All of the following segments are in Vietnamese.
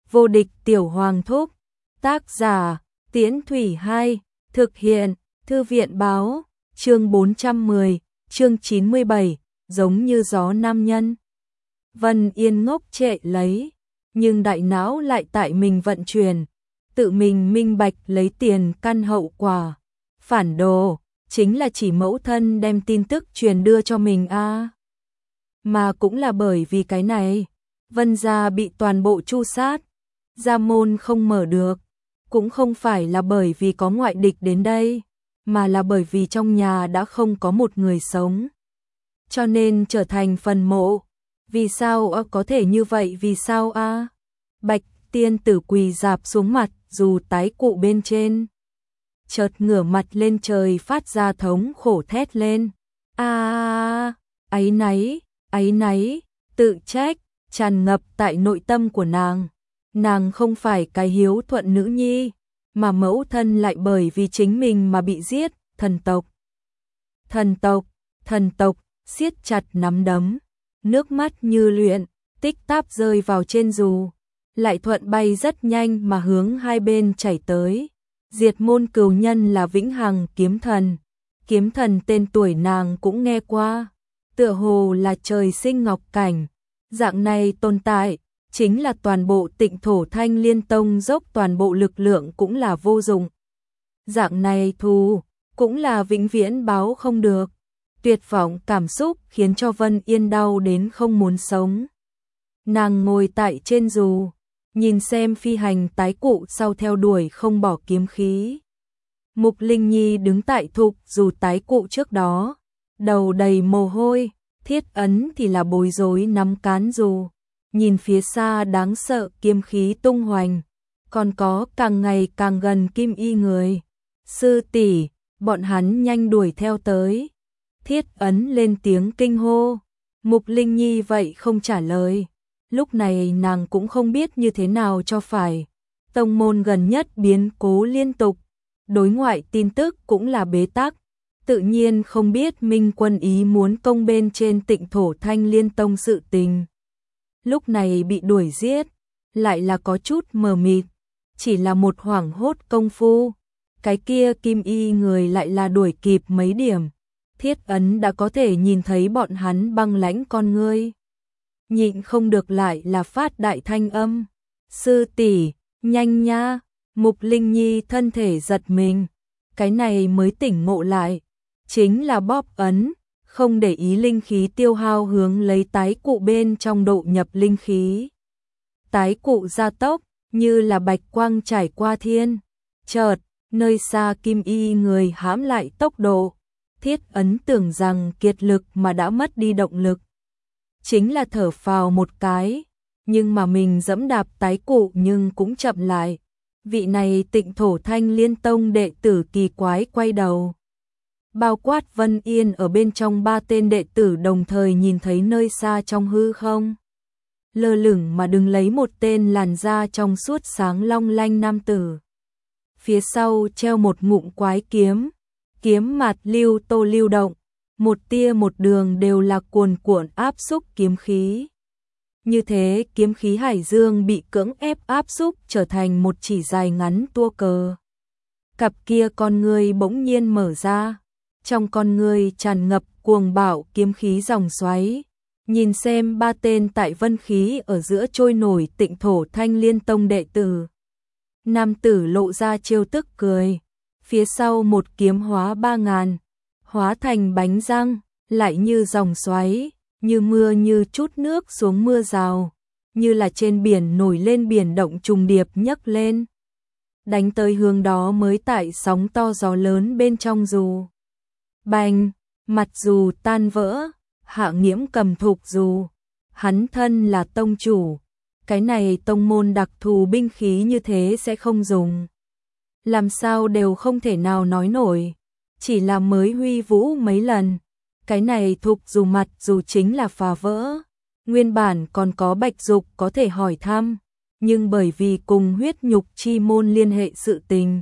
Vô địch tiểu hoàng thúc. Tác giả, Tiễn Thủy 2, thực hiện, Thư viện báo, chương 410, chương 97, giống như gió nam nhân. Vân Yên ngốc trệ lấy, nhưng đại não lại tại mình vận chuyển, tự mình minh bạch lấy tiền căn hậu quả. Phản đồ, chính là chỉ mẫu thân đem tin tức truyền đưa cho mình a. Mà cũng là bởi vì cái này, Vân gia bị toàn bộ tru sát, gia môn không mở được, cũng không phải là bởi vì có ngoại địch đến đây, mà là bởi vì trong nhà đã không có một người sống. Cho nên trở thành phần mộ. Vì sao có thể như vậy, vì sao a? Bạch tiên tử quỳ rạp xuống mặt, dù tái cụ bên trên. Chợt ngửa mặt lên trời phát ra thống khổ thét lên. Áy náy, tự trách, tràn ngập tại nội tâm của nàng. Nàng không phải cái hiếu thuận nữ nhi, mà mẫu thân lại bởi vì chính mình mà bị giết, thần tộc, siết chặt nắm đấm, nước mắt như luyện, tích táp rơi vào trên dù, lại thuận bay rất nhanh mà hướng hai bên chảy tới. Diệt môn cừu nhân là Vĩnh Hằng kiếm thần tên tuổi nàng cũng nghe qua, tựa hồ là trời sinh ngọc cảnh, dạng này tồn tại, chính là toàn bộ Tịnh Thổ Thanh Liên Tông dốc toàn bộ lực lượng cũng là vô dụng. Dạng này thù, cũng là vĩnh viễn báo không được. Tuyệt vọng cảm xúc khiến cho Vân Yên đau đến không muốn sống. Nàng ngồi tại trên dù, nhìn xem phi hành tái cụ sau theo đuổi không bỏ kiếm khí. Mục Linh Nhi đứng tại thục dù tái cụ trước đó, đầu đầy mồ hôi, Thiết Ấn thì là bối rối nắm cán dù, nhìn phía xa đáng sợ kiếm khí tung hoành, còn có càng ngày càng gần Kim Y người. Sư tỷ, bọn hắn nhanh đuổi theo tới. Thiết Ấn lên tiếng kinh hô, Mục Linh Nhi vậy không trả lời. Lúc này nàng cũng không biết như thế nào cho phải. Tông môn gần nhất biến cố liên tục, đối ngoại tin tức cũng là bế tắc, tự nhiên không biết Minh Quân ý muốn công bên trên Tịnh Thổ Thanh Liên Tông sự tình. Lúc này bị đuổi giết, lại là có chút mờ mịt, chỉ là một hoảng hốt công phu, cái kia Kim Y người lại là đuổi kịp mấy điểm. Thiết Ấn đã có thể nhìn thấy bọn hắn băng lãnh con ngươi. Nhịn không được lại là phát đại thanh âm. Sư tỷ, nhanh nha. Mục Linh Nhi thân thể giật mình. Cái này mới tỉnh ngộ lại. Chính là bóp ấn, không để ý linh khí tiêu hao hướng lấy tái cụ bên trong độ nhập linh khí. Tái cụ gia tốc, như là bạch quang trải qua thiên. Chợt, nơi xa Kim Y người hãm lại tốc độ. Thiết Ấn tưởng rằng kiệt lực mà đã mất đi động lực. Chính là thở phào một cái, nhưng mà mình dẫm đạp tái cụ nhưng cũng chậm lại. Vị này Tịnh Thổ Thanh Liên Tông đệ tử kỳ quái quay đầu. Bao quát Vân Yên ở bên trong ba tên đệ tử đồng thời nhìn thấy nơi xa trong hư không. Lơ lửng mà đứng lấy một tên làn da trong suốt sáng long lanh nam tử. Phía sau treo một ngụm quái kiếm. Kiếm mạt lưu tô lưu động, một tia một đường đều là cuồn cuộn áp xúc kiếm khí. Như thế kiếm khí hải dương bị cưỡng ép áp xúc trở thành một chỉ dài ngắn tua cờ. Cặp kia con ngươi bỗng nhiên mở ra, trong con ngươi tràn ngập cuồng bạo kiếm khí dòng xoáy. Nhìn xem ba tên tại vân khí ở giữa trôi nổi Tịnh Thổ Thanh Liên Tông đệ tử. Nam tử lộ ra trêu tức cười. Phía sau một kiếm hóa 3000, hóa thành bánh răng, lại như dòng xoáy, như mưa như chút nước xuống mưa rào, như là trên biển nổi lên biển động trùng điệp nhấc lên. Đánh tới hướng đó mới tại sóng to gió lớn bên trong dù. Bành, mặt dù tan vỡ, Hạ Nghiễm cầm thục dù. Hắn thân là tông chủ, cái này tông môn đặc thù binh khí như thế sẽ không dùng. Làm sao đều không thể nào nói nổi, chỉ là mới huy vũ mấy lần, cái này thục dù mặt dù chính là phá vỡ. Nguyên bản còn có Bạch Dục có thể hỏi thăm, nhưng bởi vì cùng huyết nhục chi môn liên hệ sự tình,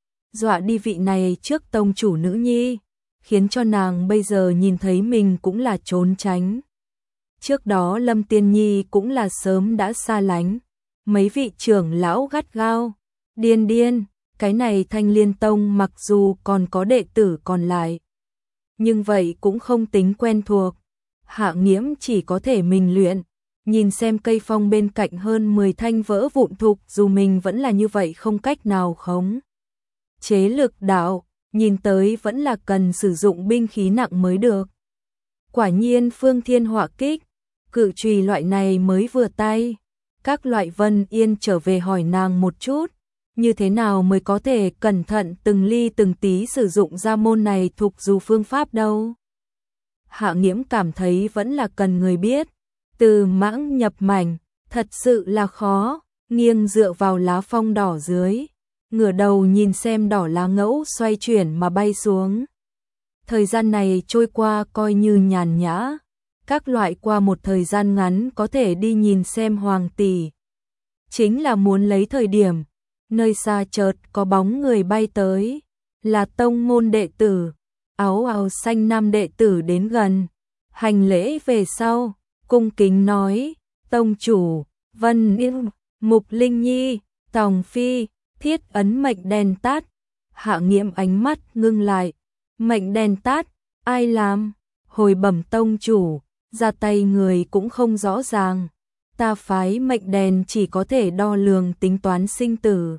dọa đi vị này trước tông chủ nữ nhi, khiến cho nàng bây giờ nhìn thấy mình cũng là trốn tránh. Trước đó Lâm Tiên Nhi cũng là sớm đã xa lánh, mấy vị trưởng lão gắt gao. Điên điên, cái này Thanh Liên Tông mặc dù còn có đệ tử còn lại, nhưng vậy cũng không tính quen thuộc. Hạ Nghiễm chỉ có thể mình luyện, nhìn xem cây phong bên cạnh hơn 10 thanh vỡ vụn thục, dù mình vẫn là như vậy không cách nào khống chế lực đạo, nhìn tới vẫn là cần sử dụng binh khí nặng mới được. Quả nhiên Phương Thiên họa kích, cự chùy loại này mới vừa tay. Các loại Vân Yên trở về hỏi nàng một chút, như thế nào mới có thể cẩn thận từng ly từng tí sử dụng ra môn này thuộc dù phương pháp đâu. Hạ Nghiễm cảm thấy vẫn là cần người biết, từ mãng nhập mảnh, thật sự là khó, nghiêng dựa vào lá phong đỏ dưới, ngửa đầu nhìn xem đỏ lá ngẫu xoay chuyển mà bay xuống. Thời gian này trôi qua coi như nhàn nhã, các loại qua một thời gian ngắn có thể đi nhìn xem Hoàng tỷ. Chính là muốn lấy thời điểm, nơi xa chợt có bóng người bay tới, là tông môn đệ tử, áo áo xanh nam đệ tử đến gần, hành lễ về sau, cung kính nói, tông chủ, Vân Yên, Mục Linh Nhi, Tòng Phi, thiết ấn mệnh đèn tắt. Hạ Nghiễm ánh mắt ngưng lại, mệnh đèn tắt, ai làm? Hồi bẩm tông chủ, ra tay người cũng không rõ ràng, ta phái mệnh đèn chỉ có thể đo lường tính toán sinh tử,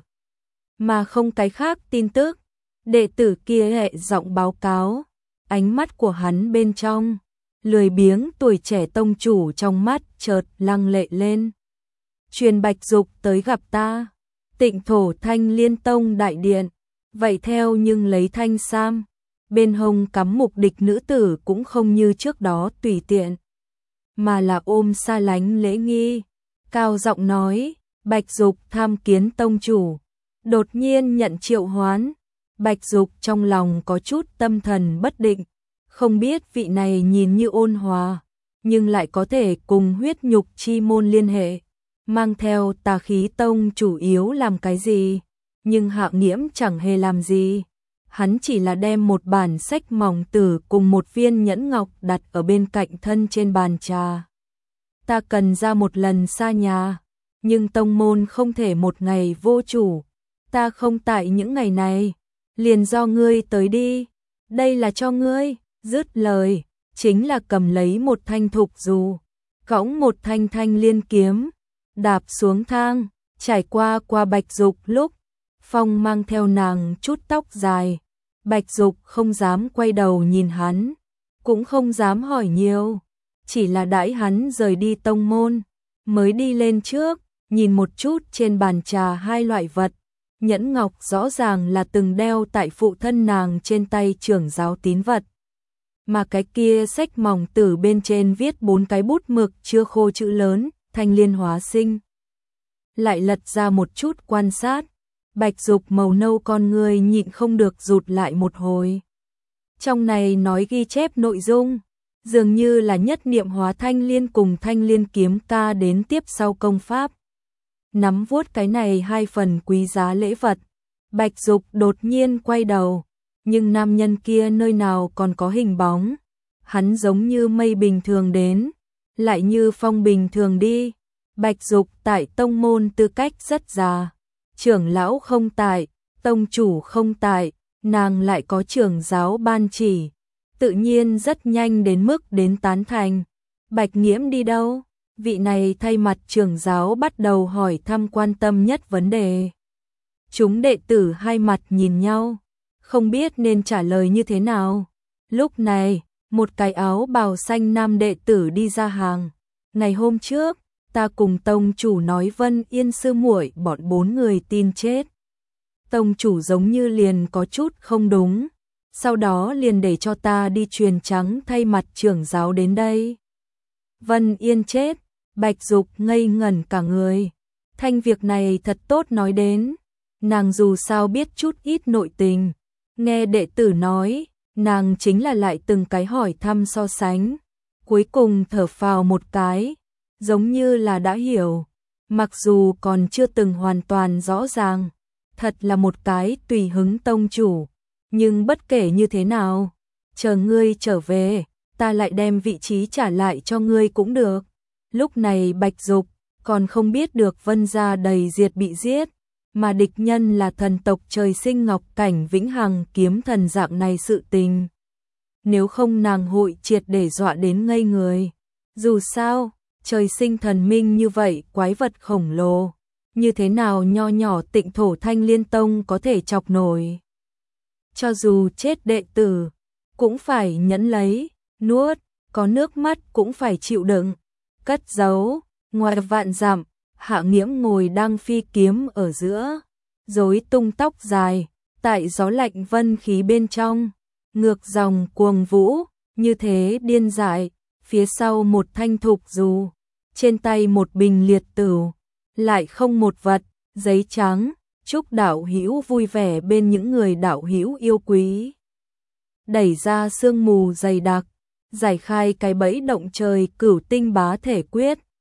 mà không cái khác tin tức. Đệ tử kia hệ giọng báo cáo, ánh mắt của hắn bên trong, lười biếng tuổi trẻ tông chủ trong mắt chợt lăng lệ lên. Truyền Bạch Dục tới gặp ta, Tịnh thổ Thanh Liên Tông đại điện, vậy theo nhưng lấy thanh sam, bên hông cắm mục địch nữ tử cũng không như trước đó tùy tiện, mà là ôm xa lánh lễ nghi, cao giọng nói, Bạch Dục tham kiến tông chủ, đột nhiên nhận triệu hoán. Bạch Dục trong lòng có chút tâm thần bất định, không biết vị này nhìn như ôn hòa, nhưng lại có thể cùng huyết nhục chi môn liên hệ, mang theo tà khí tông chủ yếu làm cái gì, nhưng Hạ Nghiễm chẳng hề làm gì. Hắn chỉ là đem một bản sách mỏng tử cùng một viên nhẫn ngọc đặt ở bên cạnh thân trên bàn trà. Ta cần ra một lần xa nhà, nhưng tông môn không thể một ngày vô chủ, ta không tại những ngày này, liền do ngươi tới đi, đây là cho ngươi. Dứt lời, chính là cầm lấy một thanh thục dù, cõng một thanh thanh liên kiếm, đạp xuống thang, trải qua Bạch Dục lúc, phong mang theo nàng chút tóc dài. Bạch Dục không dám quay đầu nhìn hắn, cũng không dám hỏi nhiều, chỉ là đãi hắn rời đi tông môn, mới đi lên trước, nhìn một chút trên bàn trà hai loại vật. Nhẫn ngọc rõ ràng là từng đeo tại phụ thân nàng trên tay trưởng giáo tín vật, mà cái kia sách mỏng tử bên trên viết 4 cái bút mực chưa khô chữ lớn, Thanh Liên hóa sinh. Lại lật ra một chút quan sát, Bạch Dục màu nâu con người nhịn không được rụt lại một hồi. Trong này nói ghi chép nội dung, dường như là nhất niệm hóa Thanh Liên cùng Thanh Liên kiếm ca đến tiếp sau công pháp. Nắm vuốt cái này hai phần quý giá lễ vật, Bạch Dục đột nhiên quay đầu, nhưng nam nhân kia nơi nào còn có hình bóng, hắn giống như mây bình thường đến, lại như phong bình thường đi. Bạch Dục tại tông môn tư cách rất già, trưởng lão không tại, tông chủ không tại, nàng lại có trưởng giáo ban chỉ, tự nhiên rất nhanh đến mức đến tán thành. Bạch Nghiễm đi đâu? Vị này thay mặt trưởng giáo bắt đầu hỏi thăm quan tâm nhất vấn đề. Chúng đệ tử hai mặt nhìn nhau, không biết nên trả lời như thế nào. Lúc này, một cái áo bào xanh nam đệ tử đi ra hàng. Ngày hôm trước, ta cùng tông chủ nói Vân Yên sư muội bọn 4 người tin chết. Tông chủ giống như liền có chút không đúng, sau đó liền để cho ta đi truyền trắng thay mặt trưởng giáo đến đây. Vân Yên chết, Bạch Dục ngây ngẩn cả người. Thanh việc này thật tốt nói đến, nàng dù sao biết chút ít nội tình, nghe đệ tử nói, nàng chính là lại từng cái hỏi thăm so sánh, cuối cùng thở phào một cái, giống như là đã hiểu, mặc dù còn chưa từng hoàn toàn rõ ràng, thật là một cái tùy hứng tông chủ, nhưng bất kể như thế nào, chờ ngươi trở về, ta lại đem vị trí trả lại cho ngươi cũng được. Lúc này Bạch Dục, còn không biết được Vân gia đầy diệt bị giết, mà địch nhân là thần tộc trời sinh Ngọc Cảnh Vĩnh Hằng kiếm thần dạng này sự tình. Nếu không nàng hội triệt để dọa đến ngây người. Dù sao, trời sinh thần minh như vậy quái vật khổng lồ, như thế nào nho nhỏ Tịnh Thổ Thanh Liên Tông có thể chọc nổi. Cho dù chết đệ tử, cũng phải nhẫn lấy, nuốt, có nước mắt cũng phải chịu đựng, cất giấu. Ngoài vạn dặm, Hạ Nghiễm ngồi đang phi kiếm ở giữa, rối tung tóc dài, tại gió lạnh vân khí bên trong, ngược dòng cuồng vũ, như thế điên dại, phía sau một thanh thục dù, trên tay một bình liệt tửu, lại không một vật, giấy trắng, chúc đạo hữu vui vẻ bên những người đạo hữu yêu quý. Đẩy ra sương mù dày đặc, giải khai cái bẫy động trời Cửu Tinh Bá Thể Quyết.